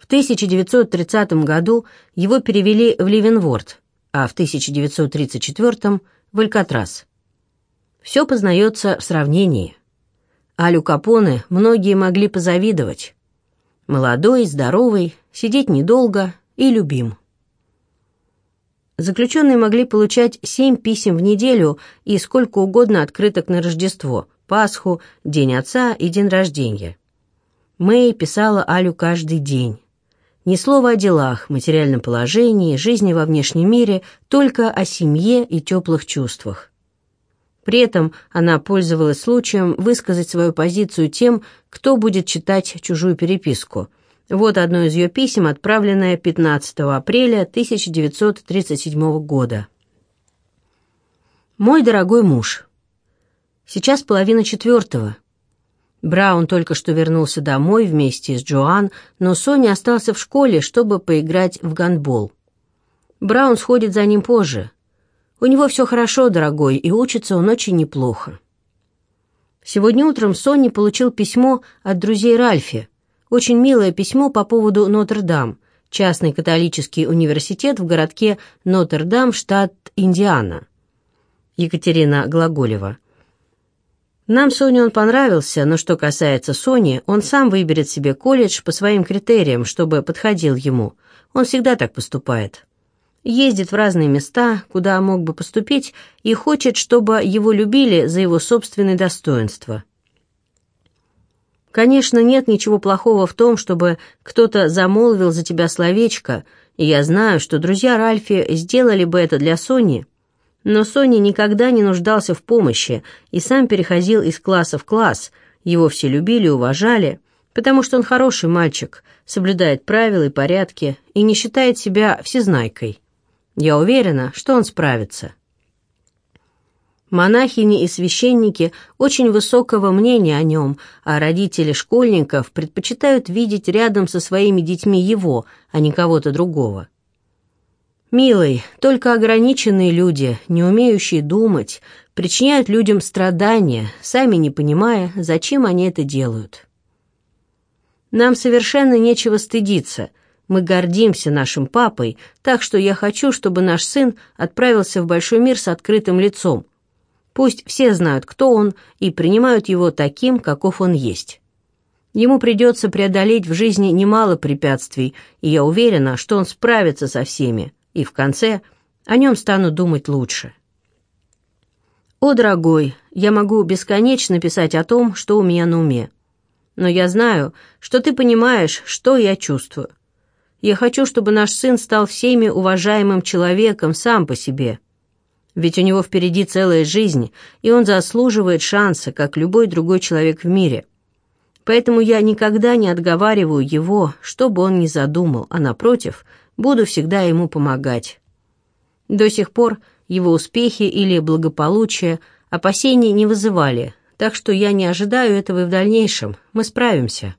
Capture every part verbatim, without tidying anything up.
В тысяча девятьсот тридцатом году его перевели в Ливенворд, а в тысяча девятьсот тридцать четвёртом – в Алькатрас. Все познается в сравнении. Алю Капоне многие могли позавидовать. Молодой, здоровый, сидеть недолго и любим. Заключенные могли получать семь писем в неделю и сколько угодно открыток на Рождество, Пасху, День Отца и день рождения. Мэй писала Алю каждый день. Ни слова о делах, материальном положении, жизни во внешнем мире, только о семье и теплых чувствах. При этом она пользовалась случаем высказать свою позицию тем, кто будет читать чужую переписку. Вот одно из ее писем, отправленное пятнадцатого апреля тысяча девятьсот тридцать седьмого года. «Мой дорогой муж, сейчас половина четвертого. Браун только что вернулся домой вместе с Джоан, но Соня остался в школе, чтобы поиграть в гандбол. Браун сходит за ним позже. У него все хорошо, дорогой, и учится он очень неплохо. Сегодня утром Сонни получил письмо от друзей Ральфи. Очень милое письмо по поводу Нотр-Дам, частный католический университет в городке Нотр-Дам, штат Индиана. Екатерина Глаголева. Нам Соне он понравился, но что касается Сони, он сам выберет себе колледж по своим критериям, чтобы подходил ему. Он всегда так поступает. Ездит в разные места, куда мог бы поступить, и хочет, чтобы его любили за его собственные достоинства. Конечно, нет ничего плохого в том, чтобы кто-то замолвил за тебя словечко, и я знаю, что друзья Ральфи сделали бы это для Сони. Но Соня никогда не нуждался в помощи и сам переходил из класса в класс. Его все любили и уважали, потому что он хороший мальчик, соблюдает правила и порядки и не считает себя всезнайкой. Я уверена, что он справится. Монахини и священники очень высокого мнения о нем, а родители школьников предпочитают видеть рядом со своими детьми его, а не кого-то другого. Милый, только ограниченные люди, не умеющие думать, причиняют людям страдания, сами не понимая, зачем они это делают. Нам совершенно нечего стыдиться. Мы гордимся нашим папой, так что я хочу, чтобы наш сын отправился в большой мир с открытым лицом. Пусть все знают, кто он, и принимают его таким, каков он есть. Ему придется преодолеть в жизни немало препятствий, и я уверена, что он справится со всеми. И в конце о нем стану думать лучше. О, дорогой, я могу бесконечно писать о том, что у меня на уме. Но я знаю, что ты понимаешь, что я чувствую. Я хочу, чтобы наш сын стал всеми уважаемым человеком сам по себе. Ведь у него впереди целая жизнь, и он заслуживает шанса, как любой другой человек в мире. Поэтому я никогда не отговариваю его, что бы он ни задумал, а напротив, буду всегда ему помогать. До сих пор его успехи или благополучие опасений не вызывали, так что я не ожидаю этого и в дальнейшем. Мы справимся.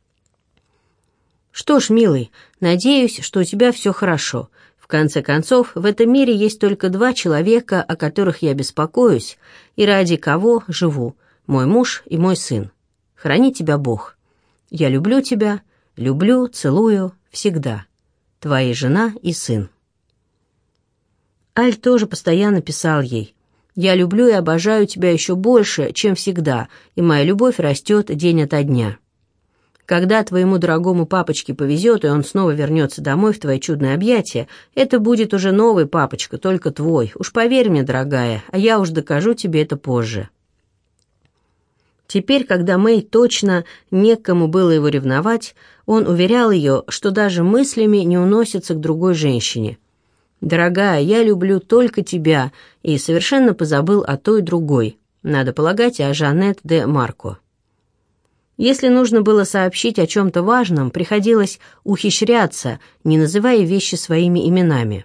Что ж, милый, надеюсь, что у тебя все хорошо. В конце концов, в этом мире есть только два человека, о которых я беспокоюсь, и ради кого живу, мой муж и мой сын. Храни тебя Бог. Я люблю тебя, люблю, целую, всегда. Твоя жена и сын. Аль тоже постоянно писал ей: «Я люблю и обожаю тебя еще больше, чем всегда, и моя любовь растет день ото дня. Когда твоему дорогому папочке повезет, и он снова вернется домой в твои чудные объятия, это будет уже новый папочка, только твой. Уж поверь мне, дорогая, а я уж докажу тебе это позже». Теперь, когда Мэй точно не к кому было его ревновать, он уверял ее, что даже мыслями не уносится к другой женщине. «Дорогая, я люблю только тебя», и совершенно позабыл о той другой, надо полагать, о Жанет де Марко. Если нужно было сообщить о чем-то важном, приходилось ухищряться, не называя вещи своими именами.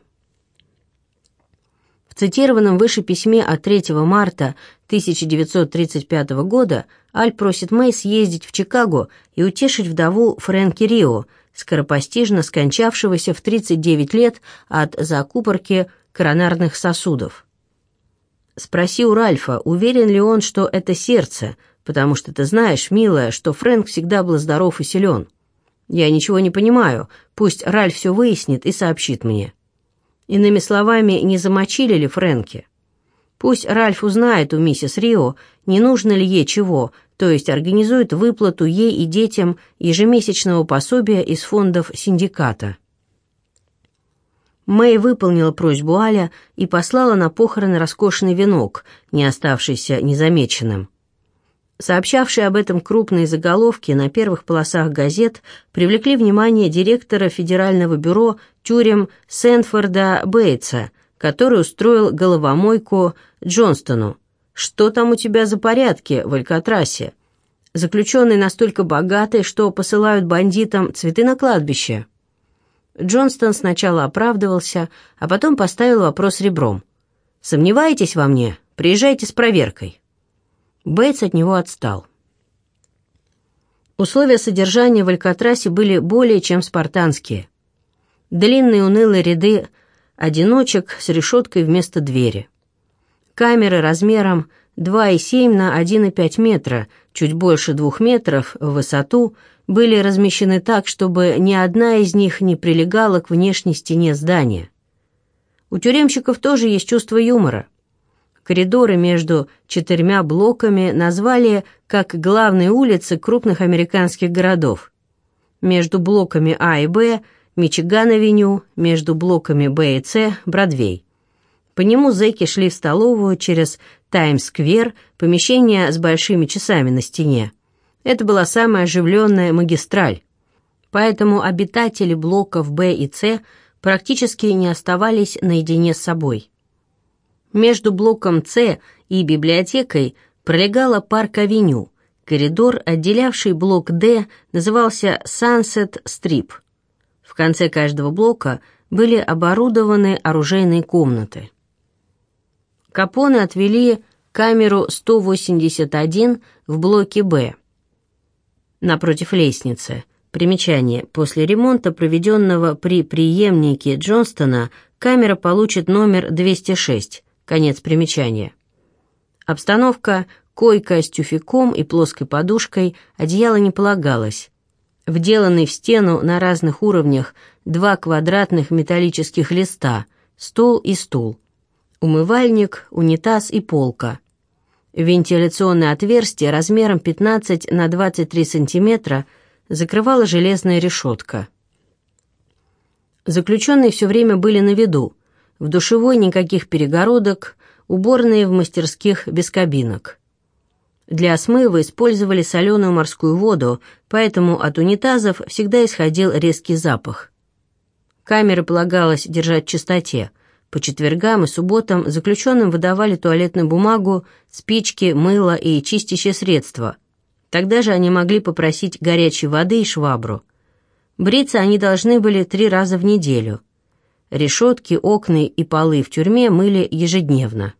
В цитированном выше письме от третьего марта тысяча девятьсот тридцать пятого года Аль просит Мэй съездить в Чикаго и утешить вдову Фрэнки Рио, скоропостижно скончавшегося в тридцать девять лет от закупорки коронарных сосудов. Спроси у Ральфа, уверен ли он, что это сердце, потому что ты знаешь, милая, что Фрэнк всегда был здоров и силен. Я ничего не понимаю. Пусть Ральф все выяснит и сообщит мне. Иными словами, не замочили ли Фрэнки? Пусть Ральф узнает у миссис Рио, не нужно ли ей чего, то есть организует выплату ей и детям ежемесячного пособия из фондов синдиката. Мэй выполнила просьбу Аля и послала на похороны роскошный венок, не оставшийся незамеченным. Сообщавшие об этом крупные заголовки на первых полосах газет привлекли внимание директора Федерального бюро тюрем Сэнфорда Бейтса, который устроил головомойку Джонстону. «Что там у тебя за порядки в Алькатрасе? Заключенные настолько богатые, что посылают бандитам цветы на кладбище». Джонстон сначала оправдывался, а потом поставил вопрос ребром. «Сомневаетесь во мне? Приезжайте с проверкой». Бейтс от него отстал. Условия содержания в Алькатрасе были более чем спартанские. Длинные унылые ряды одиночек с решеткой вместо двери. Камеры размером два и семь на один и пять метра, чуть больше двух метров в высоту, были размещены так, чтобы ни одна из них не прилегала к внешней стене здания. У тюремщиков тоже есть чувство юмора. Коридоры между четырьмя блоками назвали как главные улицы крупных американских городов. Между блоками А и Б – Мичиган-авеню, между блоками Б и С – Бродвей. По нему зэки шли в столовую через Таймс-сквер, помещение с большими часами на стене. Это была самая оживленная магистраль. Поэтому обитатели блоков Б и С практически не оставались наедине с собой. Между блоком С и библиотекой пролегала Парк-авеню. Коридор, отделявший блок Д, назывался Сансет-стрип. В конце каждого блока были оборудованы оружейные комнаты. Капоне отвели камеру сто восемьдесят один в блоке Б, напротив лестницы. Примечание. После ремонта, проведенного при преемнике Джонстона, камера получит номер двести шесть. Конец примечания. Обстановка: койка с тюфяком и плоской подушкой, одеяло не полагалось. Вделанный в стену на разных уровнях два квадратных металлических листа, стол и стул. Умывальник, унитаз и полка. Вентиляционное отверстие размером пятнадцать на двадцать три сантиметра закрывала железная решетка. Заключенные все время были на виду. В душевой никаких перегородок, уборные в мастерских без кабинок. Для смыва использовали соленую морскую воду, поэтому от унитазов всегда исходил резкий запах. Камеры полагалось держать в чистоте. По четвергам и субботам заключенным выдавали туалетную бумагу, спички, мыло и чистящее средство. Тогда же они могли попросить горячей воды и швабру. Бриться они должны были три раза в неделю. Решетки, окна и полы в тюрьме мыли ежедневно.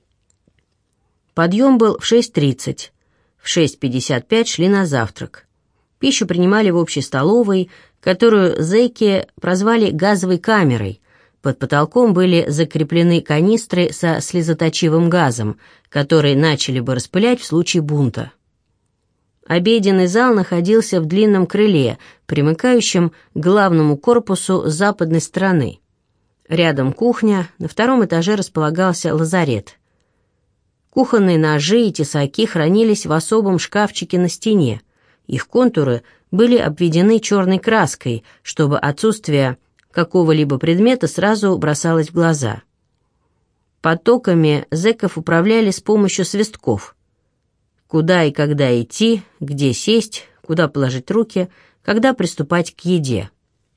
Подъем был в шесть тридцать. В шесть пятьдесят пять шли на завтрак. Пищу принимали в общей столовой, которую зэки прозвали газовой камерой. Под потолком были закреплены канистры со слезоточивым газом, которые начали бы распылять в случае бунта. Обеденный зал находился в длинном крыле, примыкающем к главному корпусу с западной стороны. Рядом кухня, на втором этаже располагался лазарет. Кухонные ножи и тесаки хранились в особом шкафчике на стене. Их контуры были обведены черной краской, чтобы отсутствие какого-либо предмета сразу бросалось в глаза. Потоками зэков управляли с помощью свистков. Куда и когда идти, где сесть, куда положить руки, когда приступать к еде.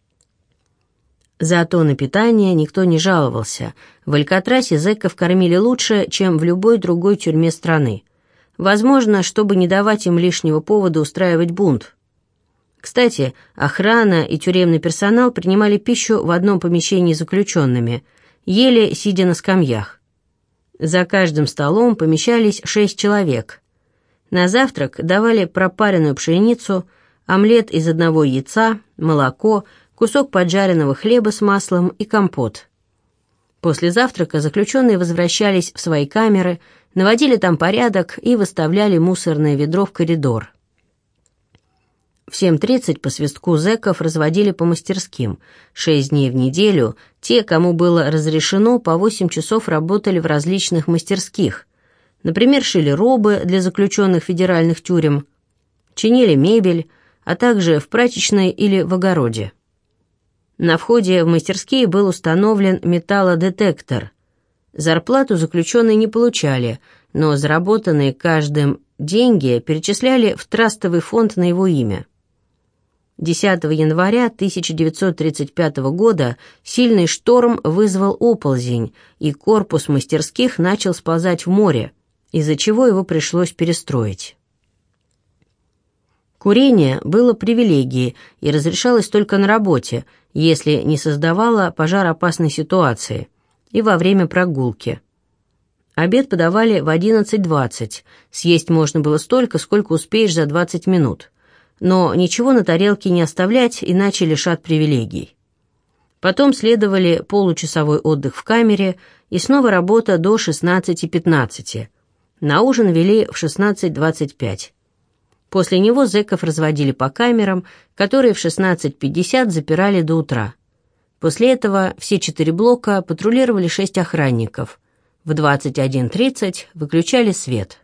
Зато на питание никто не жаловался. В Алькатрасе зэков кормили лучше, чем в любой другой тюрьме страны. Возможно, чтобы не давать им лишнего повода устраивать бунт. Кстати, охрана и тюремный персонал принимали пищу в одном помещении с заключенными, ели, сидя на скамьях. За каждым столом помещались шесть человек. На завтрак давали пропаренную пшеницу, омлет из одного яйца, молоко, кусок поджаренного хлеба с маслом и компот. После завтрака заключенные возвращались в свои камеры, наводили там порядок и выставляли мусорное ведро в коридор. В семь тридцать по свистку зэков разводили по мастерским. Шесть дней в неделю те, кому было разрешено, по восемь часов работали в различных мастерских. Например, шили робы для заключенных федеральных тюрем, чинили мебель, а также в прачечной или в огороде. На входе в мастерские был установлен металлодетектор. Зарплату заключенные не получали, но заработанные каждым деньги перечисляли в трастовый фонд на его имя. десятого января тысяча девятьсот тридцать пятого года сильный шторм вызвал оползень, и корпус мастерских начал сползать в море, из-за чего его пришлось перестроить. Курение было привилегией и разрешалось только на работе, если не создавало пожароопасной ситуации, и во время прогулки. Обед подавали в одиннадцать двадцать, съесть можно было столько, сколько успеешь за двадцать минут. Но ничего на тарелке не оставлять, иначе лишат привилегий. Потом следовали получасовой отдых в камере и снова работа до шестнадцати пятнадцати. На ужин вели в шестнадцать двадцать пять. После него зэков разводили по камерам, которые в шестнадцать пятьдесят запирали до утра. После этого все четыре блока патрулировали шесть охранников. В двадцать один тридцать выключали свет.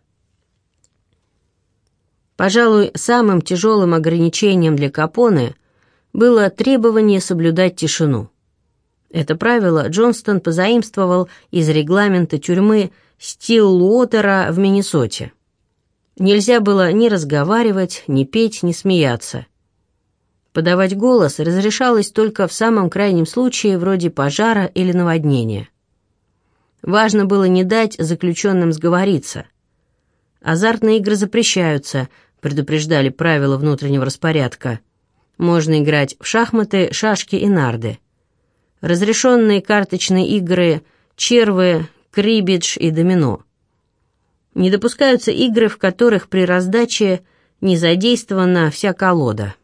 Пожалуй, самым тяжелым ограничением для Капоне было требование соблюдать тишину. Это правило Джонстон позаимствовал из регламента тюрьмы Стиллуотера в Миннесоте. Нельзя было ни разговаривать, ни петь, ни смеяться. Подавать голос разрешалось только в самом крайнем случае, вроде пожара или наводнения. Важно было не дать заключенным сговориться. Азартные игры запрещаются, предупреждали правила внутреннего распорядка. Можно играть в шахматы, шашки и нарды. Разрешенные карточные игры, червы, крибидж и домино. Не допускаются игры, в которых при раздаче не задействована вся колода.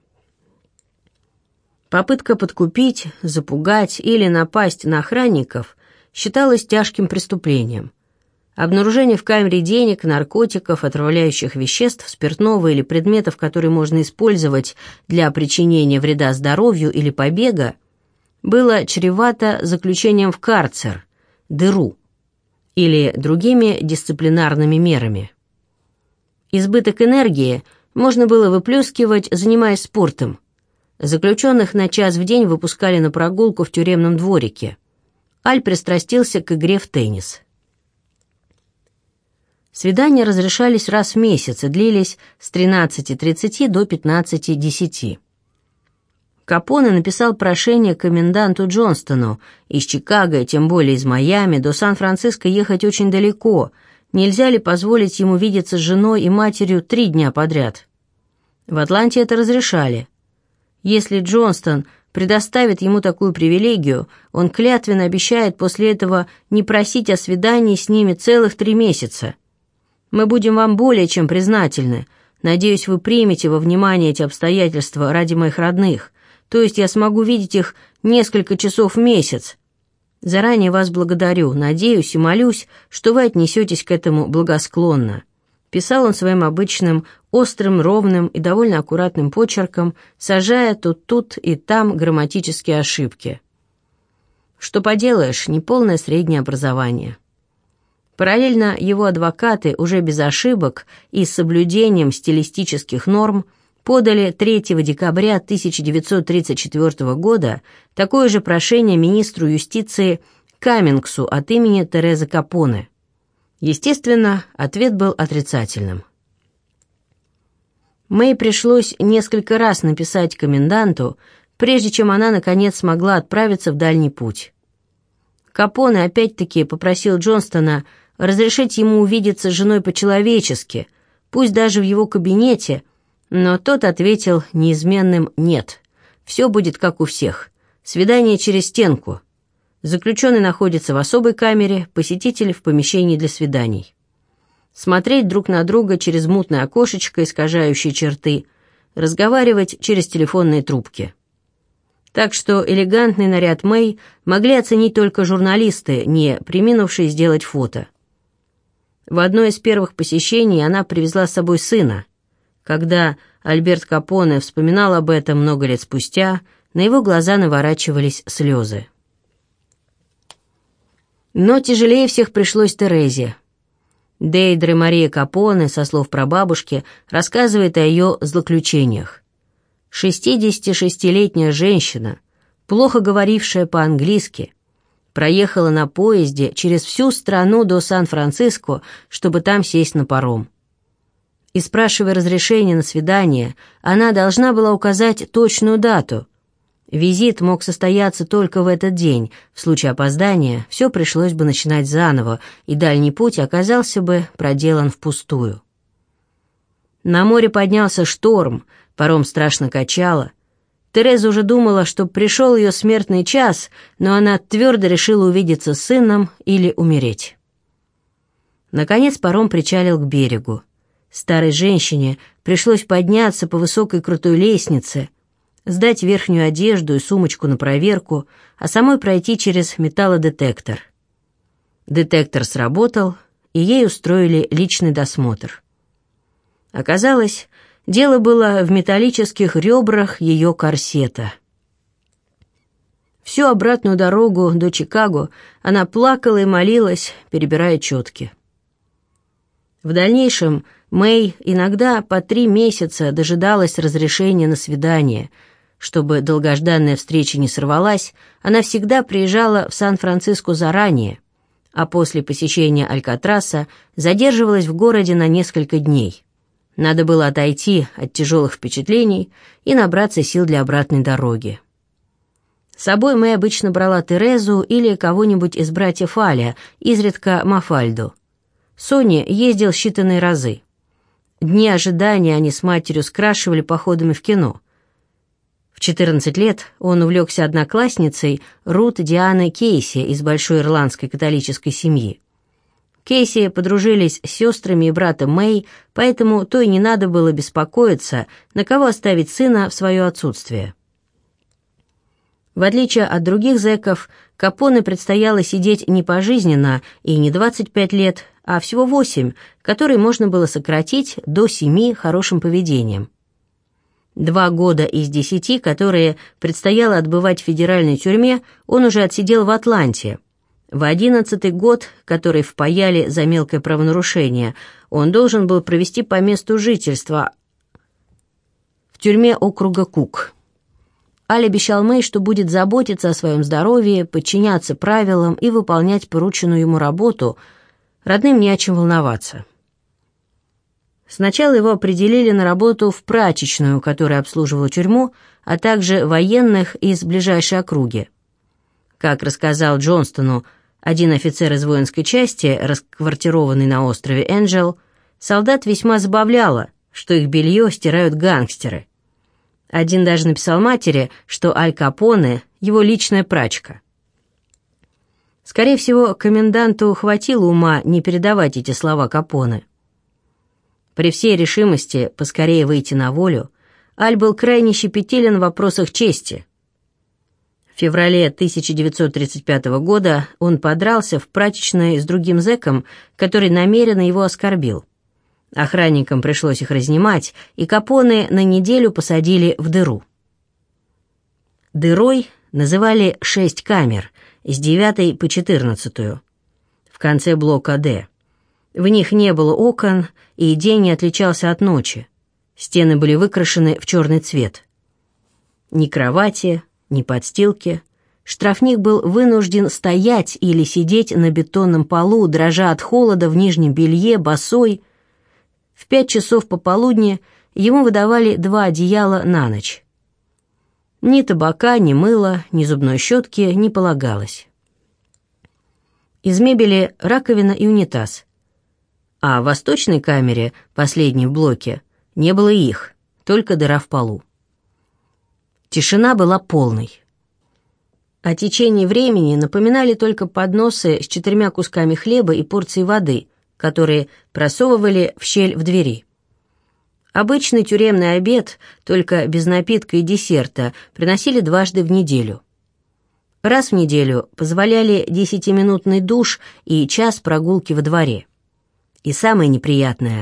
Попытка подкупить, запугать или напасть на охранников считалась тяжким преступлением. Обнаружение в камере денег, наркотиков, отравляющих веществ, спиртного или предметов, которые можно использовать для причинения вреда здоровью или побега, было чревато заключением в карцер, дыру, или другими дисциплинарными мерами. Избыток энергии можно было выплескивать, занимаясь спортом. Заключенных на час в день выпускали на прогулку в тюремном дворике. Аль пристрастился к игре в теннис. Свидания разрешались раз в месяц и длились с тринадцати тридцати до пятнадцати десяти. Капоне написал прошение коменданту Джонстону. Из Чикаго, тем более из Майами, до Сан-Франциско ехать очень далеко. Нельзя ли позволить ему видеться с женой и матерью три дня подряд? В Атланте это разрешали. Если Джонстон предоставит ему такую привилегию, он клятвенно обещает после этого не просить о свидании с ними целых три месяца. Мы будем вам более чем признательны. Надеюсь, вы примете во внимание эти обстоятельства ради моих родных. То есть я смогу видеть их несколько часов в месяц. Заранее вас благодарю, надеюсь и молюсь, что вы отнесетесь к этому благосклонно». Писал он своим обычным, острым, ровным и довольно аккуратным почерком, сажая тут-тут и там грамматические ошибки. Что поделаешь, неполное среднее образование. Параллельно его адвокаты уже без ошибок и с соблюдением стилистических норм подали третьего декабря тысяча девятьсот тридцать четвёртого года такое же прошение министру юстиции Каммингсу от имени Терезы Капоне. Естественно, ответ был отрицательным. Мэй пришлось несколько раз написать коменданту, прежде чем она, наконец, смогла отправиться в дальний путь. Капоне опять-таки попросил Джонстона разрешить ему увидеться с женой по-человечески, пусть даже в его кабинете, но тот ответил неизменным «нет». Все будет как у всех. Свидание через стенку. Заключенный находится в особой камере, посетитель в помещении для свиданий. Смотреть друг на друга через мутное окошечко, искажающее черты, разговаривать через телефонные трубки. Так что элегантный наряд Мэй могли оценить только журналисты, не преминувшие сделать фото. В одно из первых посещений она привезла с собой сына. Когда Альберт Капоне вспоминал об этом много лет спустя, на его глаза наворачивались слезы. Но тяжелее всех пришлось Терезе. Дейдре Мария Капоне, со слов прабабушки, рассказывает о ее злоключениях. Шестидесятишестилетняя женщина, плохо говорившая по-английски, проехала на поезде через всю страну до Сан-Франциско, чтобы там сесть на паром. И, спрашивая разрешения на свидание, она должна была указать точную дату. Визит мог состояться только в этот день. В случае опоздания все пришлось бы начинать заново, и дальний путь оказался бы проделан впустую. На море поднялся шторм, паром страшно качало. Тереза уже думала, что пришел ее смертный час, но она твердо решила увидеться с сыном или умереть. Наконец паром причалил к берегу. Старой женщине пришлось подняться по высокой крутой лестнице, сдать верхнюю одежду и сумочку на проверку, а самой пройти через металлодетектор. Детектор сработал, и ей устроили личный досмотр. Оказалось, дело было в металлических ребрах ее корсета. Всю обратную дорогу до Чикаго она плакала и молилась, перебирая четки. В дальнейшем Мэй иногда по три месяца дожидалась разрешения на свидание. Чтобы долгожданная встреча не сорвалась, она всегда приезжала в Сан-Франциско заранее, а после посещения Алькатраса задерживалась в городе на несколько дней. Надо было отойти от тяжелых впечатлений и набраться сил для обратной дороги. С собой Мэй обычно брала Терезу или кого-нибудь из братьев Аля, изредка Мафальду. Сони ездил считанные разы. Дни ожидания они с матерью скрашивали походами в кино. В четырнадцать лет он увлекся одноклассницей Рут Дианой Кейси из большой ирландской католической семьи. Кейси подружились с сестрами и братом Мэй, поэтому той не надо было беспокоиться, на кого оставить сына в свое отсутствие. В отличие от других зэков, Капоне предстояло сидеть не пожизненно и не двадцать пять лет, а всего восемь, которые можно было сократить до семи хорошим поведением. Два года из десяти, которые предстояло отбывать в федеральной тюрьме, он уже отсидел в Атланте. В одиннадцатый год, который впаяли за мелкое правонарушение, он должен был провести по месту жительства в тюрьме округа Кук. Аль обещал Мэй, что будет заботиться о своем здоровье, подчиняться правилам и выполнять порученную ему работу. Родным не о чем волноваться. Сначала его определили на работу в прачечную, которая обслуживала тюрьму, а также военных из ближайшей округи. Как рассказал Джонстону один офицер из воинской части, расквартированный на острове Энджел, солдат весьма забавляло, что их белье стирают гангстеры. Один даже написал матери, что Аль Капоне — его личная прачка. Скорее всего, коменданту хватило ума не передавать эти слова Капоне. При всей решимости поскорее выйти на волю, Аль был крайне щепетилен в вопросах чести. В феврале тысяча девятьсот тридцать пятого года он подрался в прачечной с другим зэком, который намеренно его оскорбил. Охранникам пришлось их разнимать, и Капоне на неделю посадили в дыру. Дырой называли шесть камер, с девятой по четырнадцатую, в конце блока «Д». В них не было окон, и день не отличался от ночи. Стены были выкрашены в черный цвет. Ни кровати, ни подстилки. Штрафник был вынужден стоять или сидеть на бетонном полу, дрожа от холода в нижнем белье, босой. В пять часов пополудни ему выдавали два одеяла на ночь. Ни табака, ни мыла, ни зубной щетки не полагалось. Из мебели раковина и унитаз. А в восточной камере, последней в блоке, не было их, только дыра в полу. Тишина была полной. О течении времени напоминали только подносы с четырьмя кусками хлеба и порцией воды, которые просовывали в щель в двери. Обычный тюремный обед, только без напитка и десерта, приносили дважды в неделю. Раз в неделю позволяли десятиминутный душ и час прогулки во дворе. И самое неприятное —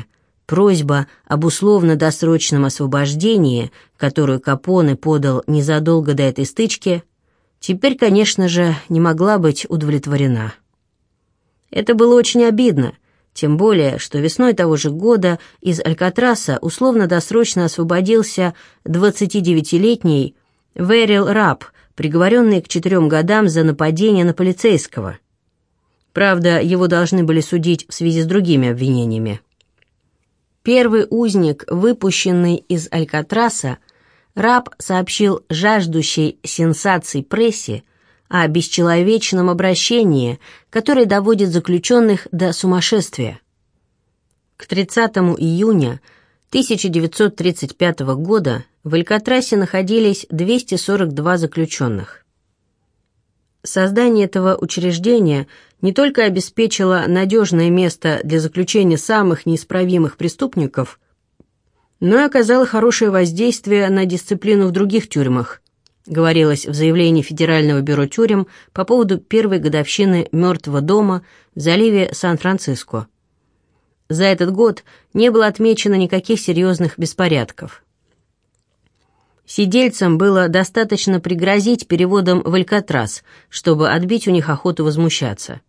Просьба об условно-досрочном освобождении, которую Капоне подал незадолго до этой стычки, теперь, конечно же, не могла быть удовлетворена. Это было очень обидно, тем более, что весной того же года из Алькатраса условно-досрочно освободился двадцатидевятилетний Верил Раб, приговоренный к четырем годам за нападение на полицейского. Правда, его должны были судить в связи с другими обвинениями. Первый узник, выпущенный из Алькатраса, Раб сообщил жаждущей сенсаций прессе о бесчеловечном обращении, которое доводит заключенных до сумасшествия. К тридцатому июня тысяча девятьсот тридцать пятого года в Алькатрасе находились двести сорок два заключенных. Создание этого учреждения не только обеспечило надежное место для заключения самых неисправимых преступников, но и оказало хорошее воздействие на дисциплину в других тюрьмах, говорилось в заявлении Федерального бюро тюрем по поводу первой годовщины «Мертвого дома» в заливе Сан-Франциско. За этот год не было отмечено никаких серьезных беспорядков. Сидельцам было достаточно пригрозить переводом в Алькатрас, чтобы отбить у них охоту возмущаться.